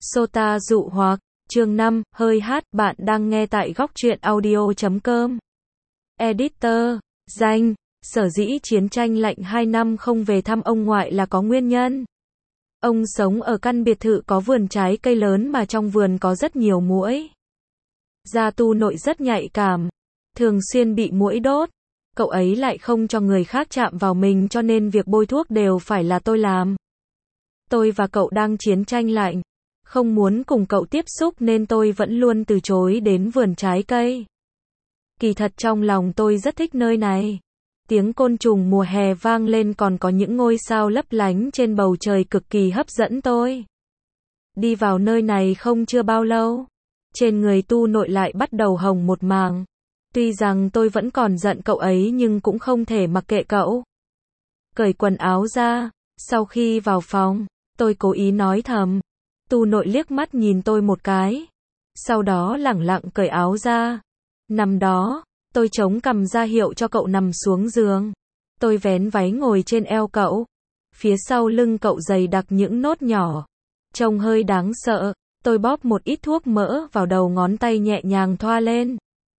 Sota dụ hoặc, chương 5, hơi hát, bạn đang nghe tại góc truyện audio.com. Editor, danh, sở dĩ chiến tranh lạnh 2 năm không về thăm ông ngoại là có nguyên nhân. Ông sống ở căn biệt thự có vườn trái cây lớn mà trong vườn có rất nhiều muỗi. Da tu nội rất nhạy cảm, thường xuyên bị muỗi đốt. Cậu ấy lại không cho người khác chạm vào mình cho nên việc bôi thuốc đều phải là tôi làm. Tôi và cậu đang chiến tranh lạnh, không muốn cùng cậu tiếp xúc nên tôi vẫn luôn từ chối đến vườn trái cây. Kỳ thật trong lòng tôi rất thích nơi này. Tiếng côn trùng mùa hè vang lên còn có những ngôi sao lấp lánh trên bầu trời cực kỳ hấp dẫn tôi. Đi vào nơi này không chưa bao lâu, trên người tu nội lại bắt đầu hồng một màng. Tuy rằng tôi vẫn còn giận cậu ấy nhưng cũng không thể mặc kệ cậu. Cởi quần áo ra, sau khi vào phòng, tôi cố ý nói thầm. Tu nội liếc mắt nhìn tôi một cái, sau đó lẳng lặng cởi áo ra. Nằm đó, tôi chống cằm ra hiệu cho cậu nằm xuống giường. Tôi vén váy ngồi trên eo cậu. Phía sau lưng cậu dày đặc những nốt nhỏ, trông hơi đáng sợ. Tôi bóp một ít thuốc mỡ vào đầu ngón tay nhẹ nhàng thoa lên.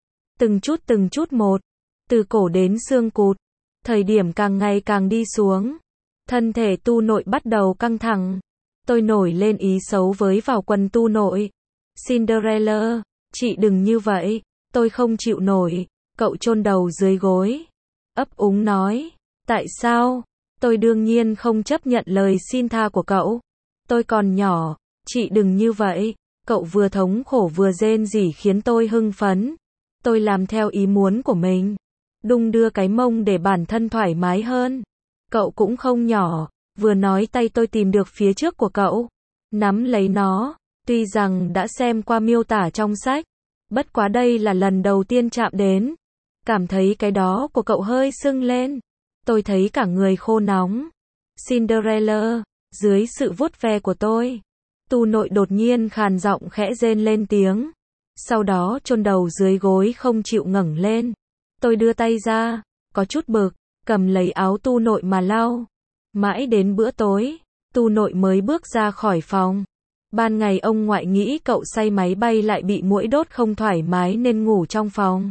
Từng chút một, từ cổ đến xương cụt. Thời điểm càng ngày càng đi xuống, thân thể tu nội bắt đầu căng thẳng. Tôi nổi lên ý xấu với vào quần tu nội. Cinderella, chị đừng như vậy, tôi không chịu nổi. Cậu chôn đầu dưới gối, ấp úng nói. Tại sao? Tôi đương nhiên không chấp nhận lời xin tha của cậu. Tôi còn nhỏ, chị đừng như vậy. Cậu vừa thống khổ vừa rên rỉ khiến tôi hưng phấn. Tôi làm theo ý muốn của mình, đung đưa cái mông để bản thân thoải mái hơn. Cậu cũng không nhỏ. Vừa nói tay tôi tìm được phía trước của cậu, nắm lấy nó. Tuy rằng đã xem qua miêu tả trong sách, bất quá đây là lần đầu tiên chạm đến. Cảm thấy cái đó của cậu hơi sưng lên. Tôi thấy cả người khô nóng. Cinderella, dưới sự vuốt ve của tôi, tu nội đột nhiên khàn giọng khẽ rên lên tiếng. Sau đó chôn đầu dưới gối không chịu ngẩng lên. Tôi đưa tay ra, có chút bực, cầm lấy áo tu nội mà lau. Mãi đến bữa tối, tu nội mới bước ra khỏi phòng. Ban ngày ông ngoại nghĩ cậu say máy bay lại bị muỗi đốt không thoải mái nên ngủ trong phòng.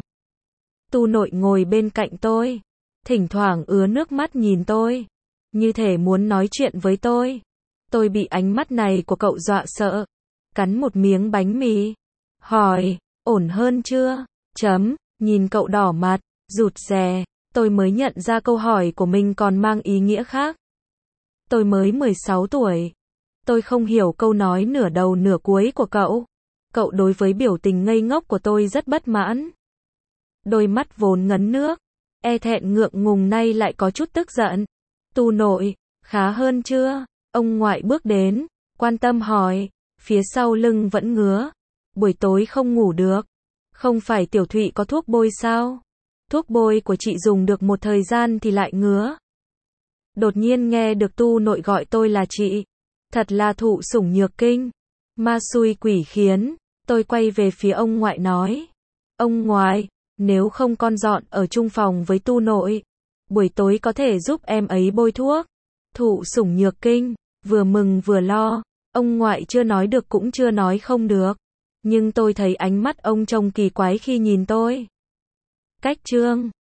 Tu nội ngồi bên cạnh tôi, thỉnh thoảng ứa nước mắt nhìn tôi, như thể muốn nói chuyện với tôi. Tôi bị ánh mắt này của cậu dọa sợ, cắn một miếng bánh mì, hỏi, ổn hơn chưa? Nhìn cậu đỏ mặt, rụt rè, tôi mới nhận ra câu hỏi của mình còn mang ý nghĩa khác. Tôi mới 16 tuổi. Tôi không hiểu câu nói nửa đầu nửa cuối của cậu. Cậu đối với biểu tình ngây ngốc của tôi rất bất mãn. Đôi mắt vốn ngấn nước, e thẹn ngượng ngùng nay lại có chút tức giận. Tu nội, khá hơn chưa? Ông ngoại bước đến, quan tâm hỏi. Phía sau lưng vẫn ngứa. Buổi tối không ngủ được. Không phải Tiểu Thụy có thuốc bôi sao? Thuốc bôi của chị dùng được một thời gian thì lại ngứa. Đột nhiên nghe được tu nội gọi tôi là chị. Thật là thụ sủng nhược kinh. Ma xui quỷ khiến. Tôi quay về phía ông ngoại nói. Ông ngoại, nếu không con dọn ở chung phòng với tu nội, buổi tối có thể giúp em ấy bôi thuốc. Thụ sủng nhược kinh, vừa mừng vừa lo. Ông ngoại chưa nói được cũng chưa nói không được. Nhưng tôi thấy ánh mắt ông trông kỳ quái khi nhìn tôi. Cách chương